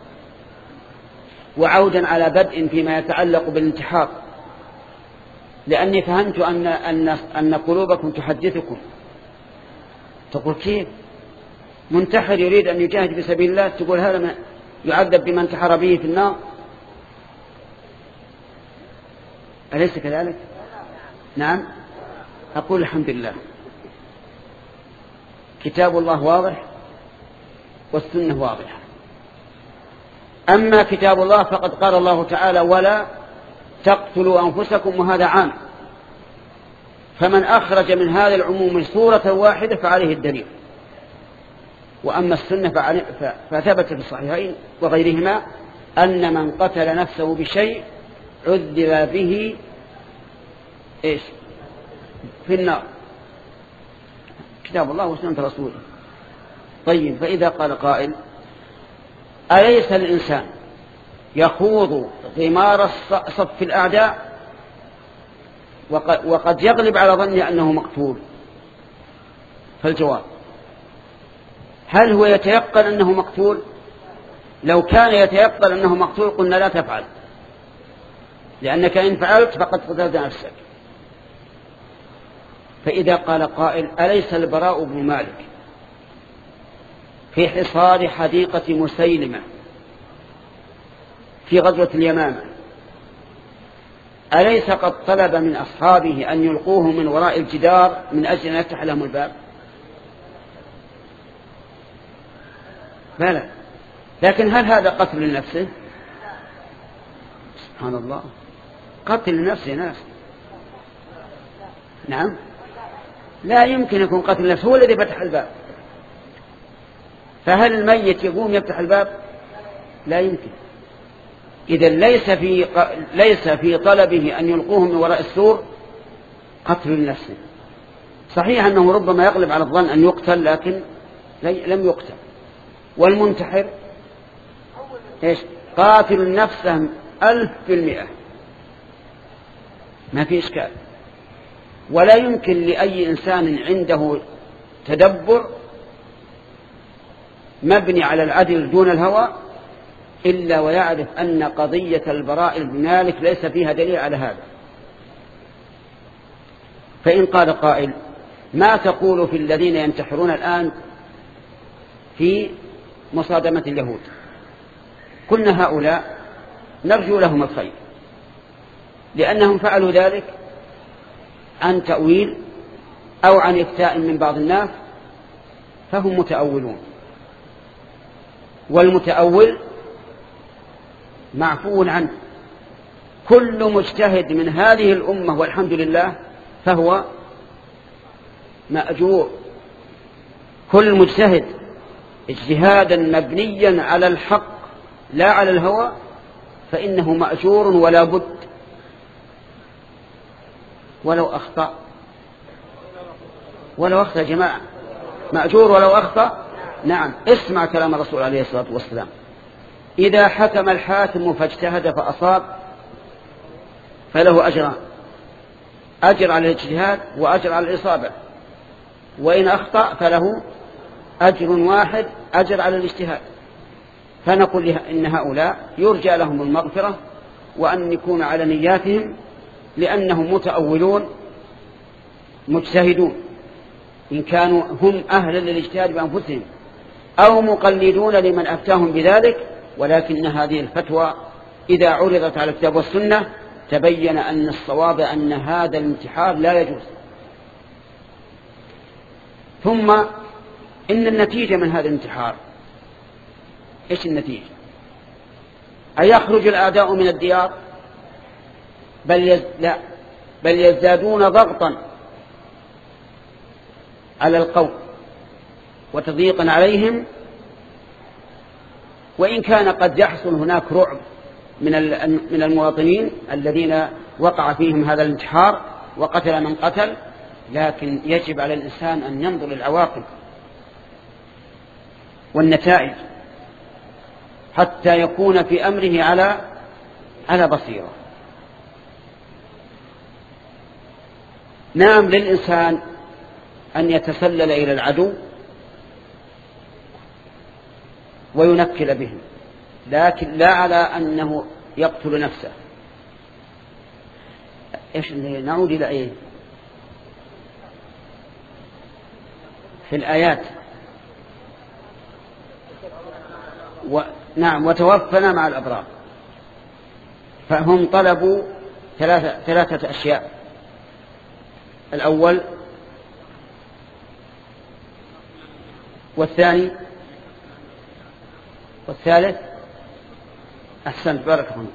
وعودا على بدء فيما يتعلق بالانتحار، لأني فهمت أن, أن, أن قلوبكم تحدثكم. تقول كيف منتحر يريد أن يجاهد في سبيل الله تقول هذا ما يعذب بما انتحر به في النار؟ أليس كذلك؟ نعم. أقول الحمد لله، كتاب الله واضح والسنة واضحة. أما كتاب الله فقد قال الله تعالى ولا تقتلوا أنفسكم، وهذا عام، فمن أخرج من هذا العموم صورة واحدة فعليه الدليل. وأما السنة فثبت في الصحيحين وغيرهما أن من قتل نفسه بشيء عذب به إيش في النار. كتاب الله وسنة رسوله. طيب، فإذا قال قائل أليس الإنسان يخوض غمار صف الأعداء وقد يغلب على ظنه أنه مقتول؟ فالجواب هل هو يتيقن أنه مقتول؟ لو كان يتيقن أنه مقتول قلنا لا تفعل، لأنك إن فعلت فقد قتلت نفسك. فإذا قال قائل أليس البراء بن مالك في حصار حديقة مسيلمة في غزوة اليمامة أليس قد طلب من أصحابه أن يلقوه من وراء الجدار من أجل أن يفتح لهم الباب؟ بلى، لكن هل هذا قتل لنفسه؟ سبحان الله، قتل لنفسه ناس. نعم، لا يمكن يكون قتل نفسه، هو الذي فتح الباب. فهل الميت يقوم يفتح الباب؟ لا يمكن. إذا ليس في ليس في طلبه أن يلقوه من وراء السور قتل لنفسه. صحيح أنه ربما يغلب على الظن أن يقتل، لكن لم يقتل. والمنتحر إيش؟ قاتل نفسه ألف في المئة، ما في إشكال. ولا يمكن لأي إنسان عنده تدبر مبني على العدل دون الهوى إلا ويعرف أن قضية البراء بن مالك ليس فيها دليل على هذا. فإن قال قائل ما تقول في الذين ينتحرون الآن في مصادمة اليهود؟ قلنا هؤلاء نرجو لهم الخير، لأنهم فعلوا ذلك عن تأويل أو عن إفتاء من بعض الناس، فهم متأولون. والمتأول معفو عنه. كل مجتهد من هذه الأمة والحمد لله فهو مأجور. كل مجتهد اجتهادا مبنيا على الحق لا على الهوى فإنه مأجور ولا بد، ولو أخطأ ولو أخطأ جماعة مأجور ولو أخطأ. نعم، اسمع كلام الرسول عليه الصلاة والسلام: إذا حكم الحاكم فاجتهد فأصاب فله أجران، أجر على الاجتهاد وأجر على الإصابة، وإن أخطأ فله أجر واحد، أجر على الاجتهاد. فنقول إن هؤلاء يرجى لهم المغفرة وأن يكون على نياتهم، لأنهم متأولون مجتهدون إن كانوا هم أهلا للاجتهاد بأنفسهم أو مقلدون لمن أفتاهم بذلك. ولكن هذه الفتوى إذا عرضت على الكتاب والسنة تبين أن الصواب أن هذا الانتحار لا يجوز. ثم إن النتيجة من هذا الانتحار إيش النتيجة؟ أيخرج الأعداء من الديار؟ بل يز... لا بل يزدادون ضغطا على القوم وتضييقا عليهم، وإن كان قد يحصل هناك رعب من من المواطنين الذين وقع فيهم هذا الانتحار وقتل من قتل، لكن يجب على الإنسان أن ينظر للعواقب والنتائج حتى يكون في أمره على على بصيرة. نعم للإنسان أن يتسلل إلى العدو وينكل بهم، لكن لا على أنه يقتل نفسه. إيش نعود إلى إيه في الآيات؟ و... نعم وتوفنا مع الأبرار. فهم طلبوا ثلاثة, ثلاثة أشياء: الأول والثاني والثالث. أحسنت بارك الله.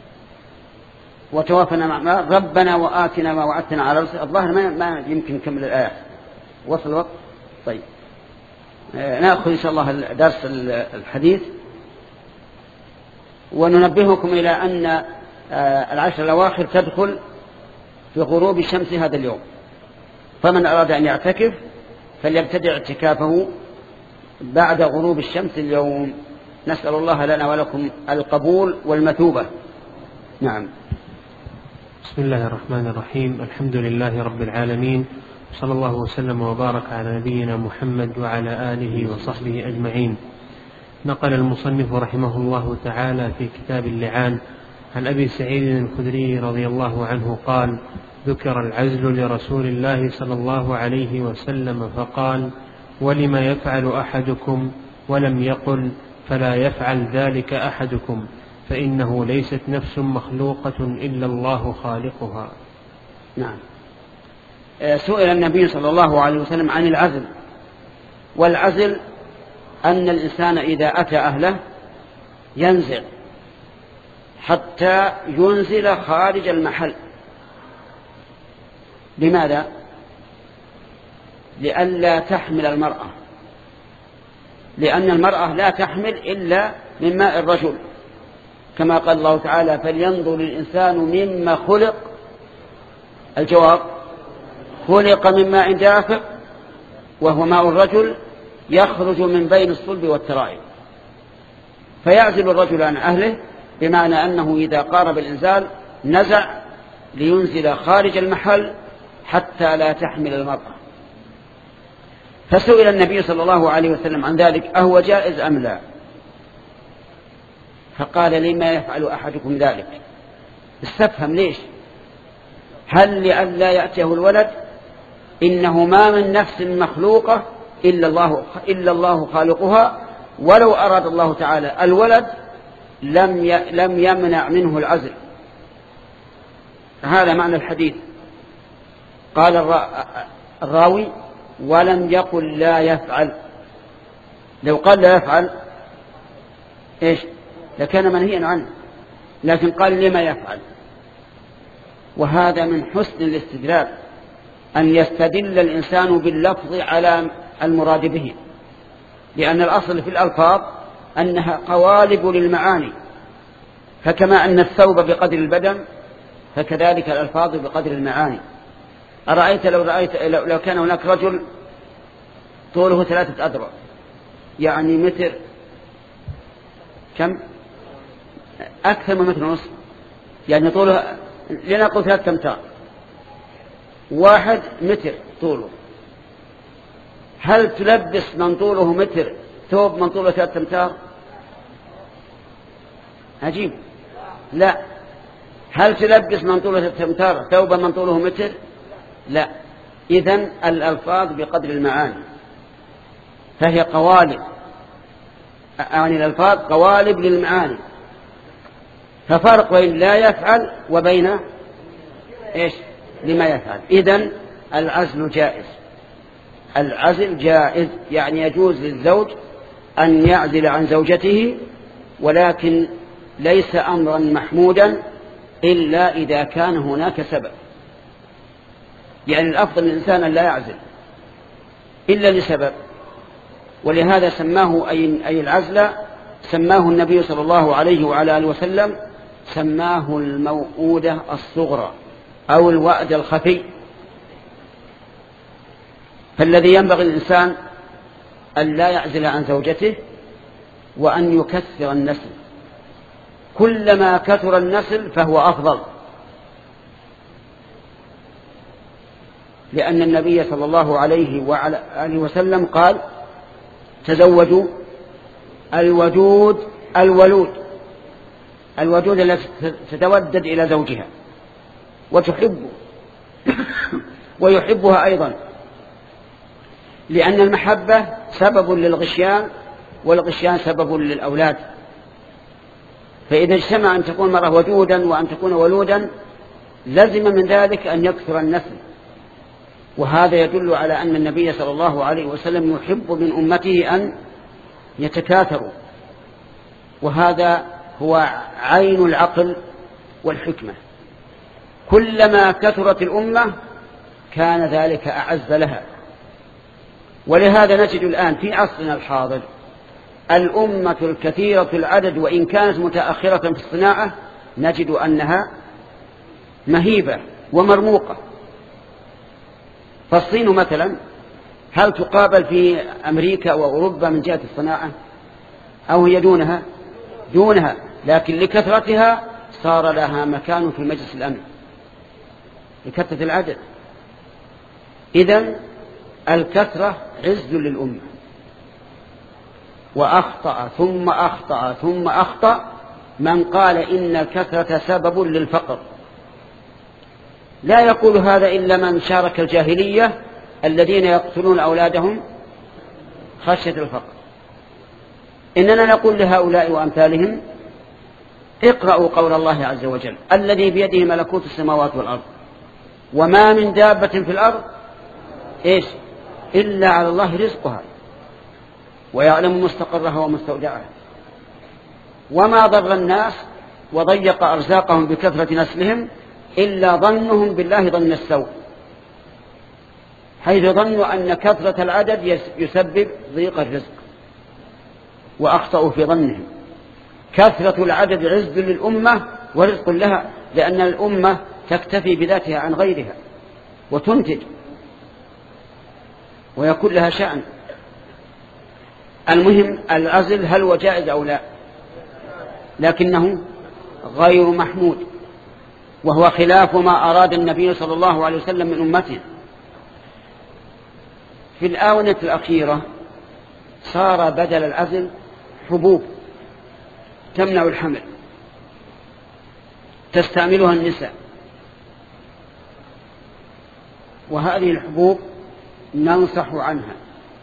وتوفنا مع ربنا وآتنا ما وعدتنا على رسل. الظاهر ما, ما يمكن نكمل الآيات، وصل الوقت. طيب آه نأخذ إن شاء الله درس الحديث، وننبهكم إلى أن آه العشر الأواخر تدخل في غروب شمس هذا اليوم، فمن أراد أن يعتكف فليبتدع اعتكافه بعد غروب الشمس اليوم. نسأل الله لنا ولكم القبول والمثوبة. نعم. بسم الله الرحمن الرحيم. الحمد لله رب العالمين، صلى الله وسلم وبارك على نبينا محمد وعلى آله وصحبه أجمعين. نقل المصنف رحمه الله تعالى في كتاب اللعان عن أبي سعيد الخدري رضي الله عنه قال: ذكر العزل لرسول الله صلى الله عليه وسلم فقال: ولما يفعل أحدكم؟ ولم يقل: فلا يفعل ذلك أحدكم، فإنه ليست نفس مخلوقة إلا الله خالقها. نعم. سئل النبي صلى الله عليه وسلم عن العزل، والعزل أن الإنسان إذا أتى أهله ينزل حتى ينزل خارج المحل. لماذا؟ لئلا تحمل المرأة، لأن المرأة لا تحمل إلا من ماء الرجل، كما قال الله تعالى: فلينظر الإنسان مما خلق. الجواب: خلق من ماء دافق، وهو ماء الرجل يخرج من بين الصلب والترائب. فيعزل الرجل عن أهله، بمعنى أنه إذا قارب الإنزال نزع لينزل خارج المحل حتى لا تحمل المرأة. فسئل النبي صلى الله عليه وسلم عن ذلك: أهو جائز أم لا؟ فقال: لما يفعل أحدكم ذلك؟ استفهم ليش؟ هل لئلا يأتيه الولد؟ إنه ما من نفس مخلوقة إلا الله, إلا الله خالقها، ولو أراد الله تعالى الولد لم لم يمنع منه العزل. هذا معنى الحديث. قال الراوي: ولم يقل لا يفعل. لو قال لا يفعل إيش لكان منهيا عنه، لكن قال لما يفعل. وهذا من حسن الاستدلال، أن يستدل الإنسان باللفظ على المراد به، لأن الأصل في الألفاظ أنها قوالب للمعاني، فكما أن الثوب بقدر البدن فكذلك الألفاظ بقدر المعاني. أرأيت لو, رأيت لو كان هناك رجل طوله ثلاثة أذرع، يعني متر كم؟ أكثر من متر ونصف، يعني طوله لنقل ثلاثة أمتار، واحد متر طوله. هل تلبس من طوله متر ثوب من طوله ثلاثة أمتار؟ عجيب. لا، هل تلبس من طولة التمتار ثوبا من طوله متر؟ لا. إذن الألفاظ بقدر المعاني، فهي قوالب، يعني الألفاظ قوالب للمعاني، ففرق بين لا يفعل وبين إيش لما يفعل. إذن العزل جائز، العزل جائز، يعني يجوز للزوج أن يعزل عن زوجته، ولكن ليس أمرا محمودا إلا إذا كان هناك سبب. يعني الأفضل للإنسان أن لا يعزل إلا لسبب، ولهذا سماه أي العزل سماه النبي صلى الله عليه وعلى آله وسلم سماه الموؤودة الصغرى أو الوأد الخفي. فالذي ينبغي الإنسان أن لا يعزل عن زوجته وأن يكثر النسل، كلما كثر النسل فهو أفضل، لأن النبي صلى الله عليه وعلى آله وسلم قال تزوجوا الودود الولود، الودود التي تتودد إلى زوجها وتحبه ويحبها أيضا، لأن المحبة سبب للغشيان والغشيان سبب للأولاد. فإذا اجتمع أن تكون مرة ودودا وأن تكون ولودا لازم من ذلك أن يكثر النسل، وهذا يدل على أن النبي صلى الله عليه وسلم يحب من أمته أن يتكاثروا، وهذا هو عين العقل والحكمة. كلما كثرت الأمة كان ذلك أعز لها. ولهذا نجد الآن في عصرنا الحاضر الأمة الكثيرة العدد وإن كانت متأخرة في الصناعة نجد أنها مهيبة ومرموقة. فالصين مثلا هل تقابل في أمريكا وأوروبا من جهة الصناعة أو هي دونها؟ دونها، لكن لكثرتها صار لها مكان في مجلس الأمن لكثرة العدد. إذن الكثرة عز للأمة. وأخطأ ثم أخطأ ثم أخطأ من قال إن الكثرة سبب للفقر. لا يقول هذا إلا من شارك الجاهلية الذين يقتلون أولادهم خشية الفقر. إننا نقول لهؤلاء وأمثالهم اقرأوا قول الله عز وجل الذي بيده ملكوت السماوات والأرض وما من دابة في الأرض إيش إلا على الله رزقها ويعلم مستقرها ومستودعها وما ضر الناس وضيق أرزاقهم بكثرة نسلهم إلا ظنهم بالله ظن السوء، حيث ظنوا أن كثرة العدد يسبب ضيق الرزق، وأخطأوا في ظنهم. كثرة العدد عز للأمة ورزق لها، لأن الأمة تكتفي بذاتها عن غيرها وتنتج ويكون لها شأن. المهم العزل هل هو جائز أو لا، لكنه غير محمود، وهو خلاف ما أراد النبي صلى الله عليه وسلم من أمته. في الآونة الأخيرة صار بدل العزل حبوب تمنع الحمل تستعملها النساء، وهذه الحبوب ننصح عنها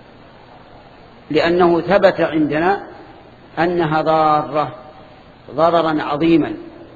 لأنه ثبت عندنا أنها ضارة ضررا عظيما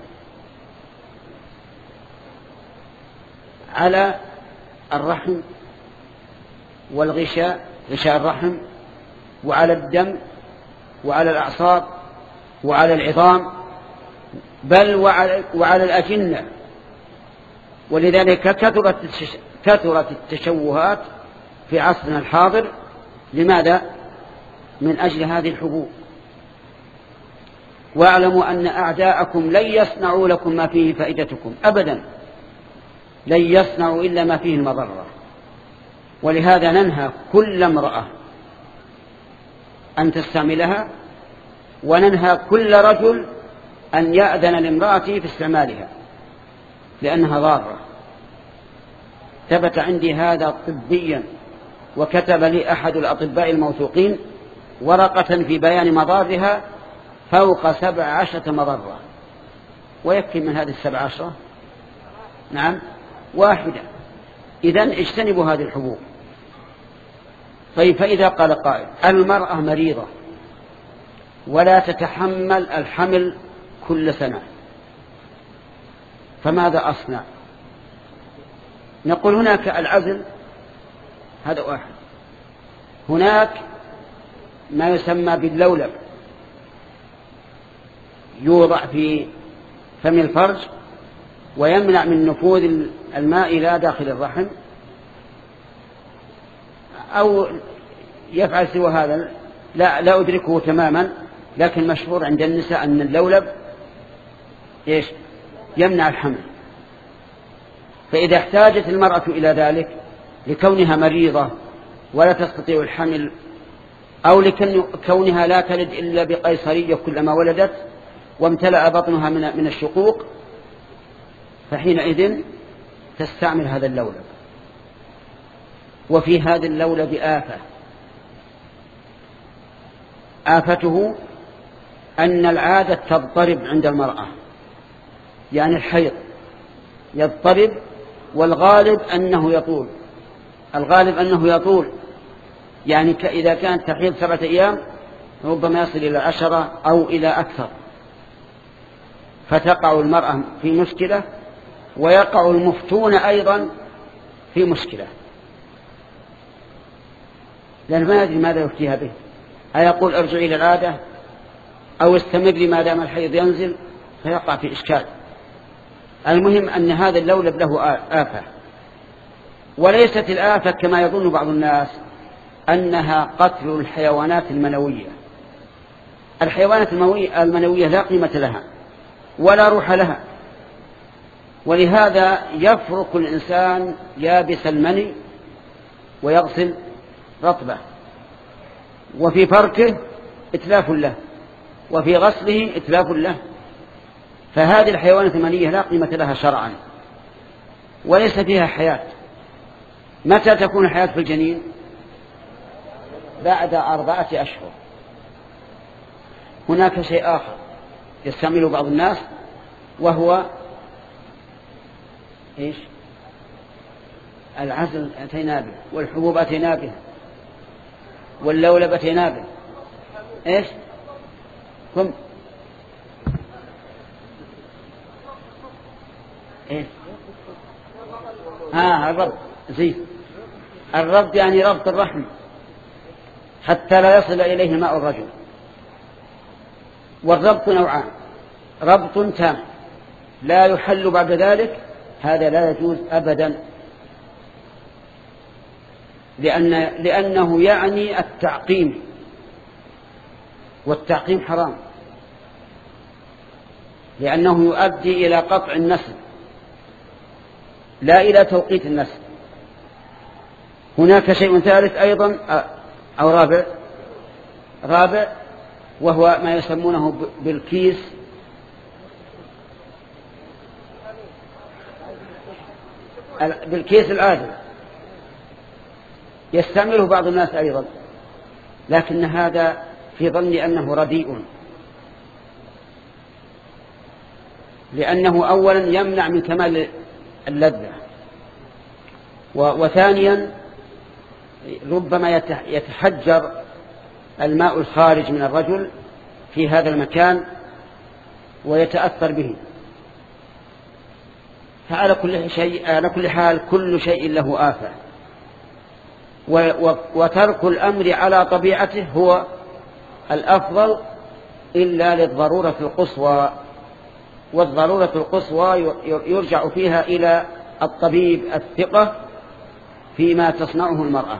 على الرحم والغشاء غشاء الرحم وعلى الدم وعلى الأعصاب وعلى العظام بل وعلى, وعلى الأجنة. ولذلك كثرت كثرت التشوهات في عصرنا الحاضر. لماذا؟ من أجل هذه الحبوب. واعلموا أن أعداءكم لن يصنعوا لكم ما فيه فائدتكم أبدا، لن يصنعوا إلا ما فيه المضرة. ولهذا ننهى كل امرأة أن تستعملها، وننهى كل رجل أن يأذن لامرأته في استعمالها لأنها ضارة. ثبت عندي هذا طبيا، وكتب لي أحد الأطباء الموثوقين ورقة في بيان مضارها فوق سبع عشرة مضرة. ويكفي من هذه السبع عشرة نعم واحدة. إذن اجتنبوا هذه الحبوب. طيب فإذا قال قائل المرأة مريضة ولا تتحمل الحمل كل سنة فماذا أصنع؟ نقول هناك العزل، هذا واحد. هناك ما يسمى باللولب، يوضع في فم الفرج ويمنع من نفوذ الماء إلى داخل الرحم، أو يفعل سوى هذا، لا, لا أدركه تماما، لكن مشهور عند النساء أن اللولب إيش؟ يمنع الحمل. فإذا احتاجت المرأة إلى ذلك لكونها مريضة ولا تستطيع الحمل، أو لكونها لا تلد إلا بقيصرية كلما ولدت وامتلأ بطنها من الشقوق، فحينئذ تستعمل هذا اللولب. وفي هذا اللولب آفة، آفته أن العادة تضطرب عند المرأة، يعني الحيض يضطرب، والغالب أنه يطول، الغالب أنه يطول يعني إذا كانت تحيض سبعة أيام ربما يصل إلى عشرة أو إلى أكثر، فتقع المرأة في مشكلة، ويقع المفتون أيضا في مشكلة، لأن ما يدري ماذا يفتيها به، أيقول ارجعي إلى العادة أو استمري ما دام الحيض ينزل، فيقع في إشكال. المهم أن هذا اللولب له آفة، وليست الآفة كما يظن بعض الناس أنها قتل الحيوانات المنوية. الحيوانات المنوية لا قيمة لها ولا روح لها، ولهذا يفرق الإنسان يابس المني ويغسل رطبه، وفي فركه إتلاف له، وفي غسله إتلاف له. فهذه الحيوانات المنية لا قيمة لها شرعا وليس فيها حياة. متى تكون الحياة في الجنين؟ بعد أربعة أشهر. هناك شيء آخر يستعمله بعض الناس، وهو إيش؟ العسل أتينا به، والحبوب أتينا به، واللولب أتينا به. إيش؟ كم؟ إيه؟ ها الربط زي الربط يعني ربط الرحم حتى لا يصل إليه ماء الرجل. والربط نوعان: ربط تام لا يحل بعد ذلك، هذا لا يجوز أبدا، لأن لأنه يعني التعقيم، والتعقيم حرام لأنه يؤدي إلى قطع النسل لا إلى توقيت النسل. هناك شيء ثالث أيضا أو رابع رابع وهو ما يسمونه بالكيس بالكيس العادل، يستعمله بعض الناس أيضا، لكن هذا في ظني أنه رديء، لأنه أولا يمنع من كمال اللذة، وثانيا ربما يتحجر الماء الخارج من الرجل في هذا المكان ويتأثر به. فعلى كل شيء على كل حال كل شيء له آفة، وترك الأمر على طبيعته هو الأفضل إلا للضرورة القصوى، والضرورة القصوى يرجع فيها إلى الطبيب الثقة فيما تصنعه المرأة.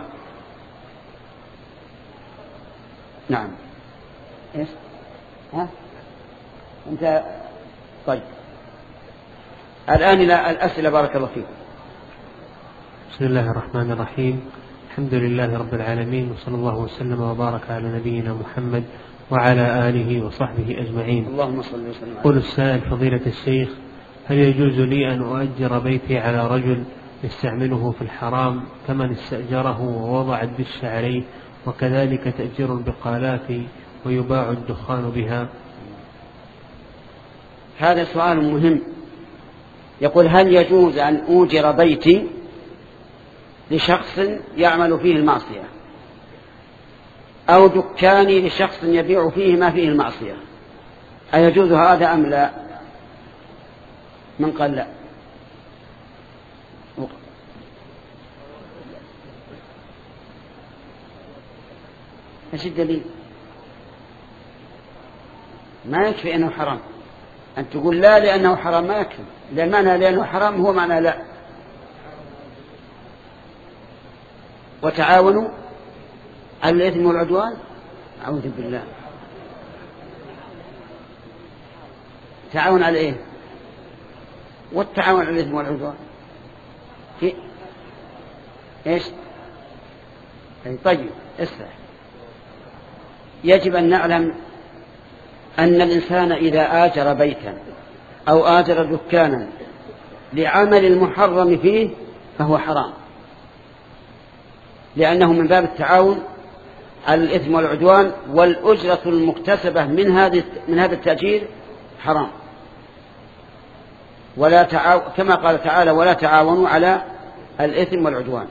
نعم. إيش؟ ها؟ أنت طيب. الآن إلى الأسئلة بارك الله فيكم. بسم الله الرحمن الرحيم. الحمد لله رب العالمين، وصلى الله وسلم وبارك على نبينا محمد وعلى آله وصحبه أجمعين. اللهم صل وسلم. قل السائل: فضيلة الشيخ، هل يجوز لي أن أؤجر بيتي على رجل يستعمله في الحرام كمن استأجره ووضع الدش عليه، وكذلك تأجير البقالات ويباع الدخان بها؟ هذا سؤال مهم. يقول هل يجوز أن أوجر بيتي لشخص يعمل فيه المعصية أو دكاني لشخص يبيع فيه ما فيه المعصية، أيجوز هذا أم لا؟ من قال لا؟ ايش الدليل؟ ما يكفي أنه حرام. أن تقول لا لأنه حرام ما يكفي، لأن معنى لأنه حرام هو معنى لا. وتعاونوا على الإثم والعدوان، أعوذ بالله. تعاون على إيه؟ والتعاون على الإثم والعدوان في إيش؟ طيب اسرع. يجب أن نعلم أن الإنسان إذا آجر بيتا أو آجر دكانا لعمل المحرم فيه فهو حرام، لأنه من باب التعاون على الإثم والعدوان، والأجرة المكتسبة من هذا من هذا التأجير حرام. ولا تعاو... كما قال تعالى ولا تعاونوا على الإثم والعدوان.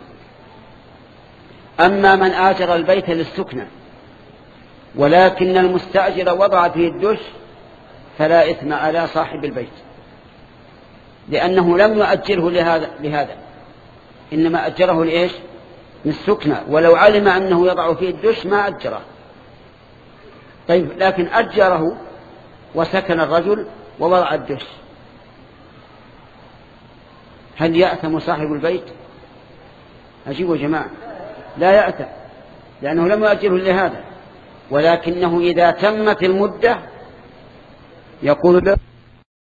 أما من آجر البيت للسكنة ولكن المستأجر وضع فيه الدش فلا إثم على صاحب البيت، لأنه لم يؤجره لهذا, لهذا إنما أجره لإيش؟ للسكنة، ولو علم أنه يضع فيه الدش ما أجره. طيب لكن أجره وسكن الرجل ووضع الدش، هل يأثم صاحب البيت؟ أجيبوا يا جماعة، لا يأثم، لأنه لم يؤجره لهذا، ولكنه إذا تمت المدة يقول له